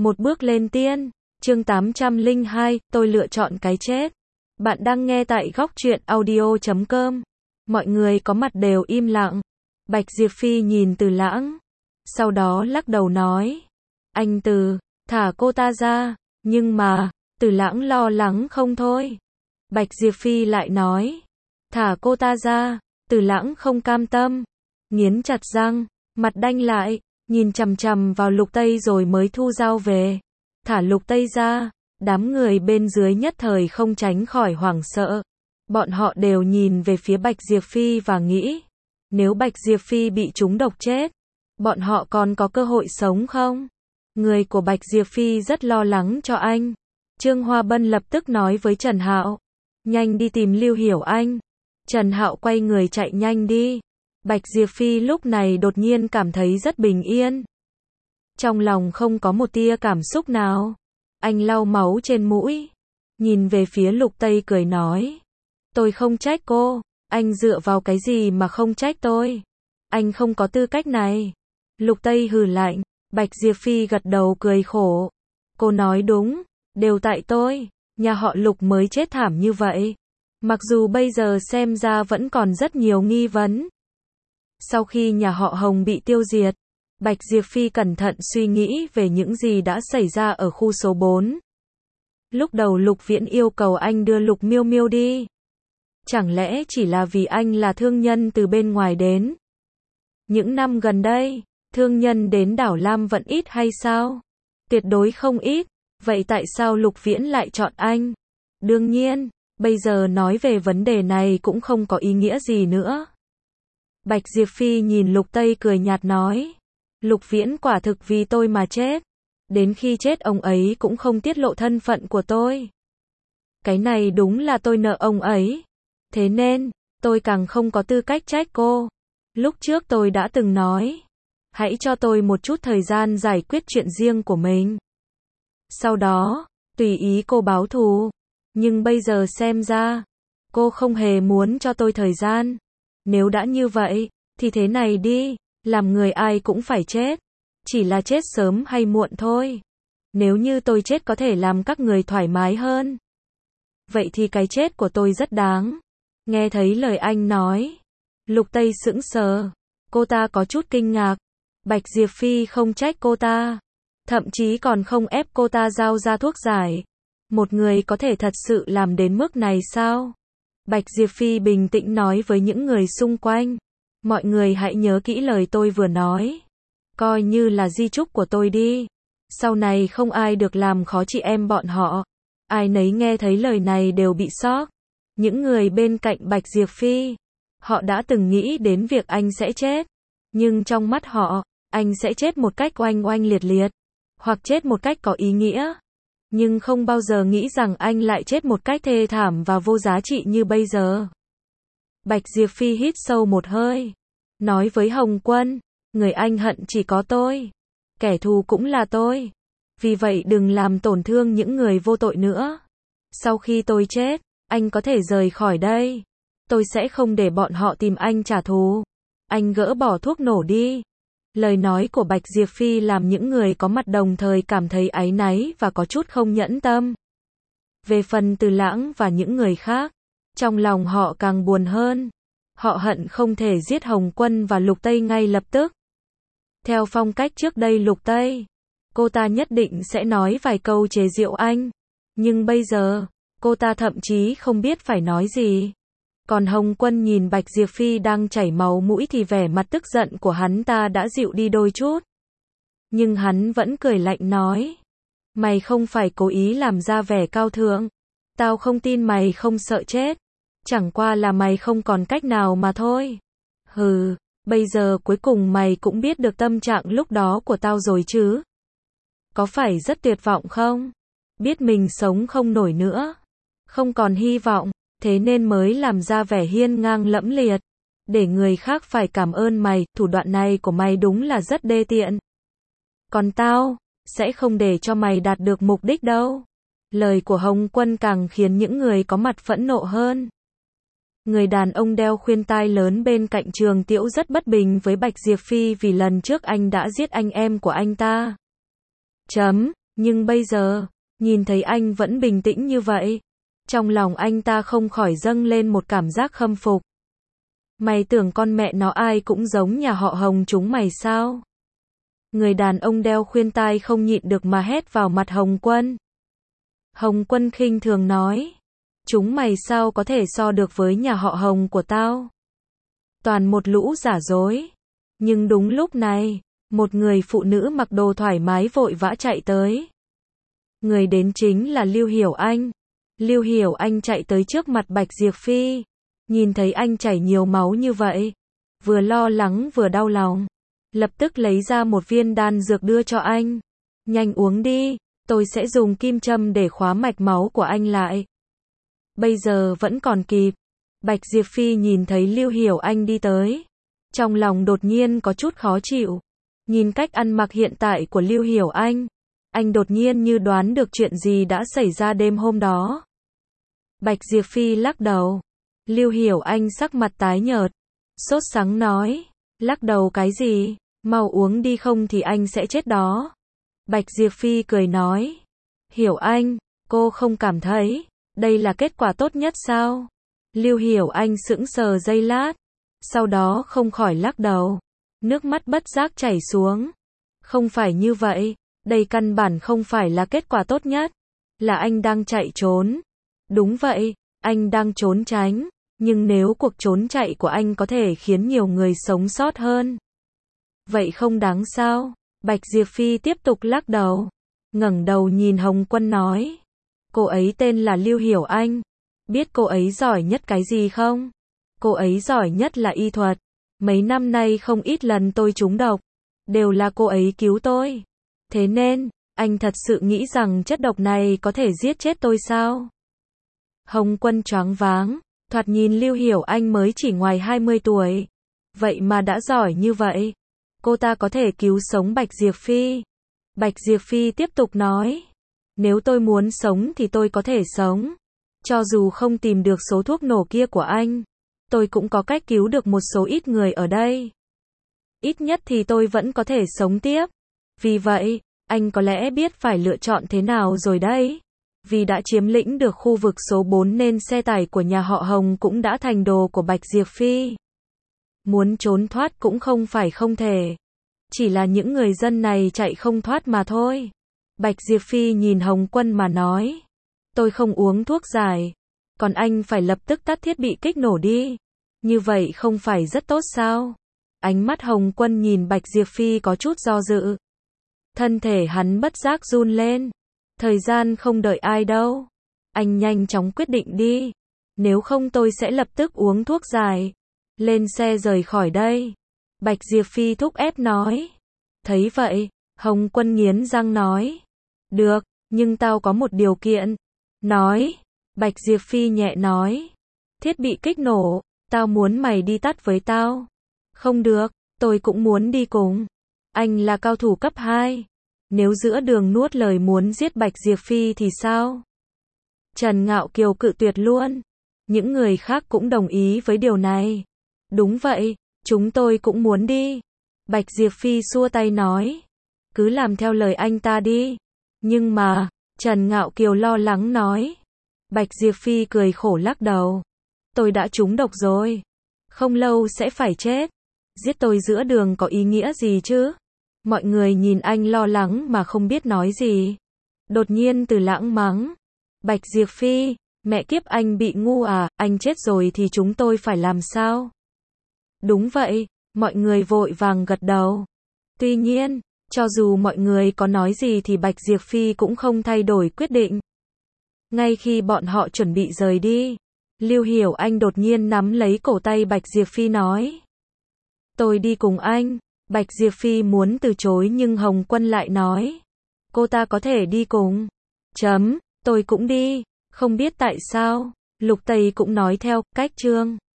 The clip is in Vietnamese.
Một bước lên tiên. Chương 802, tôi lựa chọn cái chết. Bạn đang nghe tại góc truyện audio.com. Mọi người có mặt đều im lặng. Bạch Diệp Phi nhìn Từ Lãng. Sau đó lắc đầu nói. Anh Từ, thả cô ta ra. Nhưng mà, Từ Lãng lo lắng không thôi. Bạch Diệp Phi lại nói. Thả cô ta ra. Từ Lãng không cam tâm. Nghiến chặt răng, mặt đanh lại, nhìn chằm chằm vào Lục Tây rồi mới thu dao về. Thả Lục Tây ra, đám người bên dưới nhất thời không tránh khỏi hoảng sợ. Bọn họ đều nhìn về phía Bạch Diệp Phi và nghĩ, nếu Bạch Diệp Phi bị trúng độc chết, bọn họ còn có cơ hội sống không? Người của Bạch Diệp Phi rất lo lắng cho anh. Trương Hoa Bân lập tức nói với Trần Hạo, nhanh đi tìm Lưu Hiểu Anh. Trần Hạo quay người chạy nhanh đi. Bạch Diệp Phi lúc này đột nhiên cảm thấy rất bình yên. Trong lòng không có một tia cảm xúc nào. Anh lau máu trên mũi. Nhìn về phía Lục Tây cười nói. Tôi không trách cô. Anh dựa vào cái gì mà không trách tôi? Anh không có tư cách này. Lục Tây hừ lạnh. Bạch Diệp Phi gật đầu cười khổ. Cô nói đúng. Đều tại tôi. Nhà họ Lục mới chết thảm như vậy. Mặc dù bây giờ xem ra vẫn còn rất nhiều nghi vấn. Sau khi nhà họ Hồng bị tiêu diệt, Bạch Diệp Phi cẩn thận suy nghĩ về những gì đã xảy ra ở khu số 4. Lúc đầu Lục Viễn yêu cầu anh đưa Lục Miêu Miêu đi. Chẳng lẽ chỉ là vì anh là thương nhân từ bên ngoài đến? Những năm gần đây, thương nhân đến đảo Lam vẫn ít hay sao? Tuyệt đối không ít. Vậy tại sao Lục Viễn lại chọn anh? Đương nhiên, bây giờ nói về vấn đề này cũng không có ý nghĩa gì nữa. Bạch Diệp Phi nhìn Lục Tây cười nhạt nói. Lục Viễn quả thực vì tôi mà chết. Đến khi chết ông ấy cũng không tiết lộ thân phận của tôi. Cái này đúng là tôi nợ ông ấy. Thế nên, tôi càng không có tư cách trách cô. Lúc trước tôi đã từng nói. Hãy cho tôi một chút thời gian giải quyết chuyện riêng của mình. Sau đó, tùy ý cô báo thù. Nhưng bây giờ xem ra, cô không hề muốn cho tôi thời gian. Nếu đã như vậy, thì thế này đi, làm người ai cũng phải chết. Chỉ là chết sớm hay muộn thôi. Nếu như tôi chết có thể làm các người thoải mái hơn. Vậy thì cái chết của tôi rất đáng. Nghe thấy lời anh nói, Lục Tây sững sờ. Cô ta có chút kinh ngạc. Bạch Diệp Phi không trách cô ta. Thậm chí còn không ép cô ta giao ra thuốc giải. Một người có thể thật sự làm đến mức này sao? Bạch Diệp Phi bình tĩnh nói với những người xung quanh. Mọi người hãy nhớ kỹ lời tôi vừa nói. Coi như là di chúc của tôi đi. Sau này không ai được làm khó chị em bọn họ. Ai nấy nghe thấy lời này đều bị sốc. Những người bên cạnh Bạch Diệp Phi, họ đã từng nghĩ đến việc anh sẽ chết. Nhưng trong mắt họ, anh sẽ chết một cách oanh oanh liệt liệt. Hoặc chết một cách có ý nghĩa. Nhưng không bao giờ nghĩ rằng anh lại chết một cách thê thảm và vô giá trị như bây giờ. Bạch Diệp Phi hít sâu một hơi. Nói với Hồng Quân, người anh hận chỉ có tôi. Kẻ thù cũng là tôi. Vì vậy đừng làm tổn thương những người vô tội nữa. Sau khi tôi chết, anh có thể rời khỏi đây. Tôi sẽ không để bọn họ tìm anh trả thù. Anh gỡ bỏ thuốc nổ đi. Lời nói của Bạch Diệp Phi làm những người có mặt đồng thời cảm thấy áy náy và có chút không nhẫn tâm. Về phần Từ Lãng và những người khác, trong lòng họ càng buồn hơn. Họ hận không thể giết Hồng Quân và Lục Tây ngay lập tức. Theo phong cách trước đây Lục Tây, cô ta nhất định sẽ nói vài câu chế giễu anh. Nhưng bây giờ, cô ta thậm chí không biết phải nói gì. Còn Hồng Quân nhìn Bạch Diệp Phi đang chảy máu mũi thì vẻ mặt tức giận của hắn ta đã dịu đi đôi chút. Nhưng hắn vẫn cười lạnh nói. Mày không phải cố ý làm ra vẻ cao thượng. Tao không tin mày không sợ chết. Chẳng qua là mày không còn cách nào mà thôi. Hừ, bây giờ cuối cùng mày cũng biết được tâm trạng lúc đó của tao rồi chứ. Có phải rất tuyệt vọng không? Biết mình sống không nổi nữa. Không còn hy vọng. Thế nên mới làm ra vẻ hiên ngang lẫm liệt. Để người khác phải cảm ơn mày, thủ đoạn này của mày đúng là rất đê tiện. Còn tao, sẽ không để cho mày đạt được mục đích đâu. Lời của Hồng Quân càng khiến những người có mặt phẫn nộ hơn. Người đàn ông đeo khuyên tai lớn bên cạnh Trường Tiễu rất bất bình với Bạch Diệp Phi vì lần trước anh đã giết anh em của anh ta. Nhưng bây giờ, nhìn thấy anh vẫn bình tĩnh như vậy, trong lòng anh ta không khỏi dâng lên một cảm giác khâm phục. Mày tưởng con mẹ nó ai cũng giống nhà họ Hồng chúng mày sao? Người đàn ông đeo khuyên tai không nhịn được mà hét vào mặt Hồng Quân. Hồng Quân khinh thường nói, chúng mày sao có thể so được với nhà họ Hồng của tao? Toàn một lũ giả dối. Nhưng đúng lúc này, một người phụ nữ mặc đồ thoải mái vội vã chạy tới. Người đến chính là Lưu Hiểu Anh. Lưu Hiểu Anh chạy tới trước mặt Bạch Diệp Phi, nhìn thấy anh chảy nhiều máu như vậy, vừa lo lắng vừa đau lòng, lập tức lấy ra một viên đan dược đưa cho anh. Nhanh uống đi, tôi sẽ dùng kim châm để khóa mạch máu của anh lại. Bây giờ vẫn còn kịp. Bạch Diệp Phi nhìn thấy Lưu Hiểu Anh đi tới, trong lòng đột nhiên có chút khó chịu. Nhìn cách ăn mặc hiện tại của Lưu Hiểu anh đột nhiên như đoán được chuyện gì đã xảy ra đêm hôm đó. Bạch Diệp Phi lắc đầu. Lưu Hiểu Anh sắc mặt tái nhợt, sốt sắng nói, lắc đầu cái gì, mau uống đi không thì anh sẽ chết đó. Bạch Diệp Phi cười nói, Hiểu Anh, cô không cảm thấy đây là kết quả tốt nhất sao? Lưu Hiểu Anh sững sờ giây lát, sau đó không khỏi lắc đầu, nước mắt bất giác chảy xuống. Không phải như vậy, đây căn bản không phải là kết quả tốt nhất, là anh đang chạy trốn. Đúng vậy, anh đang trốn tránh, nhưng nếu cuộc trốn chạy của anh có thể khiến nhiều người sống sót hơn, vậy không đáng sao? Bạch Diệp Phi tiếp tục lắc đầu, ngẩng đầu nhìn Hồng Quân nói, cô ấy tên là Lưu Hiểu Anh, biết cô ấy giỏi nhất cái gì không? Cô ấy giỏi nhất là y thuật, mấy năm nay không ít lần tôi trúng độc, đều là cô ấy cứu tôi. Thế nên, anh thật sự nghĩ rằng chất độc này có thể giết chết tôi sao? Hồng Quân choáng váng, thoạt nhìn Lưu Hiểu Anh mới chỉ ngoài 20 tuổi, vậy mà đã giỏi như vậy. Cô ta có thể cứu sống Bạch Diệp Phi. Bạch Diệp Phi tiếp tục nói, nếu tôi muốn sống thì tôi có thể sống. Cho dù không tìm được số thuốc nổ kia của anh, tôi cũng có cách cứu được một số ít người ở đây. Ít nhất thì tôi vẫn có thể sống tiếp. Vì vậy, anh có lẽ biết phải lựa chọn thế nào rồi đấy. Vì đã chiếm lĩnh được khu vực số 4 nên xe tải của nhà họ Hồng cũng đã thành đồ của Bạch Diệp Phi. Muốn trốn thoát cũng không phải không thể. Chỉ là những người dân này chạy không thoát mà thôi. Bạch Diệp Phi nhìn Hồng Quân mà nói, tôi không uống thuốc giải, còn anh phải lập tức tắt thiết bị kích nổ đi. Như vậy không phải rất tốt sao? Ánh mắt Hồng Quân nhìn Bạch Diệp Phi có chút do dự. Thân thể hắn bất giác run lên. Thời gian không đợi ai đâu. Anh nhanh chóng quyết định đi. Nếu không tôi sẽ lập tức uống thuốc giải. Lên xe rời khỏi đây. Bạch Diệp Phi thúc ép nói. Thấy vậy, Hồng Quân nghiến răng nói. Được, nhưng tao có một điều kiện. Nói. Bạch Diệp Phi nhẹ nói. Thiết bị kích nổ, tao muốn mày đi tắt với tao. Không được, tôi cũng muốn đi cùng. Anh là cao thủ cấp 2. Nếu giữa đường nuốt lời muốn giết Bạch Diệp Phi thì sao? Trần Ngạo Kiều cự tuyệt luôn. Những người khác cũng đồng ý với điều này. Đúng vậy, chúng tôi cũng muốn đi. Bạch Diệp Phi xua tay nói. Cứ làm theo lời anh ta đi. Nhưng mà, Trần Ngạo Kiều lo lắng nói. Bạch Diệp Phi cười khổ lắc đầu. Tôi đã trúng độc rồi. Không lâu sẽ phải chết. Giết tôi giữa đường có ý nghĩa gì chứ? Mọi người nhìn anh lo lắng mà không biết nói gì. Đột nhiên Từ Lãng mắng. Bạch Diệp Phi, mẹ kiếp anh bị ngu à, anh chết rồi thì chúng tôi phải làm sao? Đúng vậy, mọi người vội vàng gật đầu. Tuy nhiên, cho dù mọi người có nói gì thì Bạch Diệp Phi cũng không thay đổi quyết định. Ngay khi bọn họ chuẩn bị rời đi, Lưu Hiểu Anh đột nhiên nắm lấy cổ tay Bạch Diệp Phi nói. Tôi đi cùng anh. Bạch Diệp Phi muốn từ chối nhưng Hồng Quân lại nói. Cô ta có thể đi cùng. Tôi cũng đi. Không biết tại sao, Lục Tây cũng nói theo, cách chương.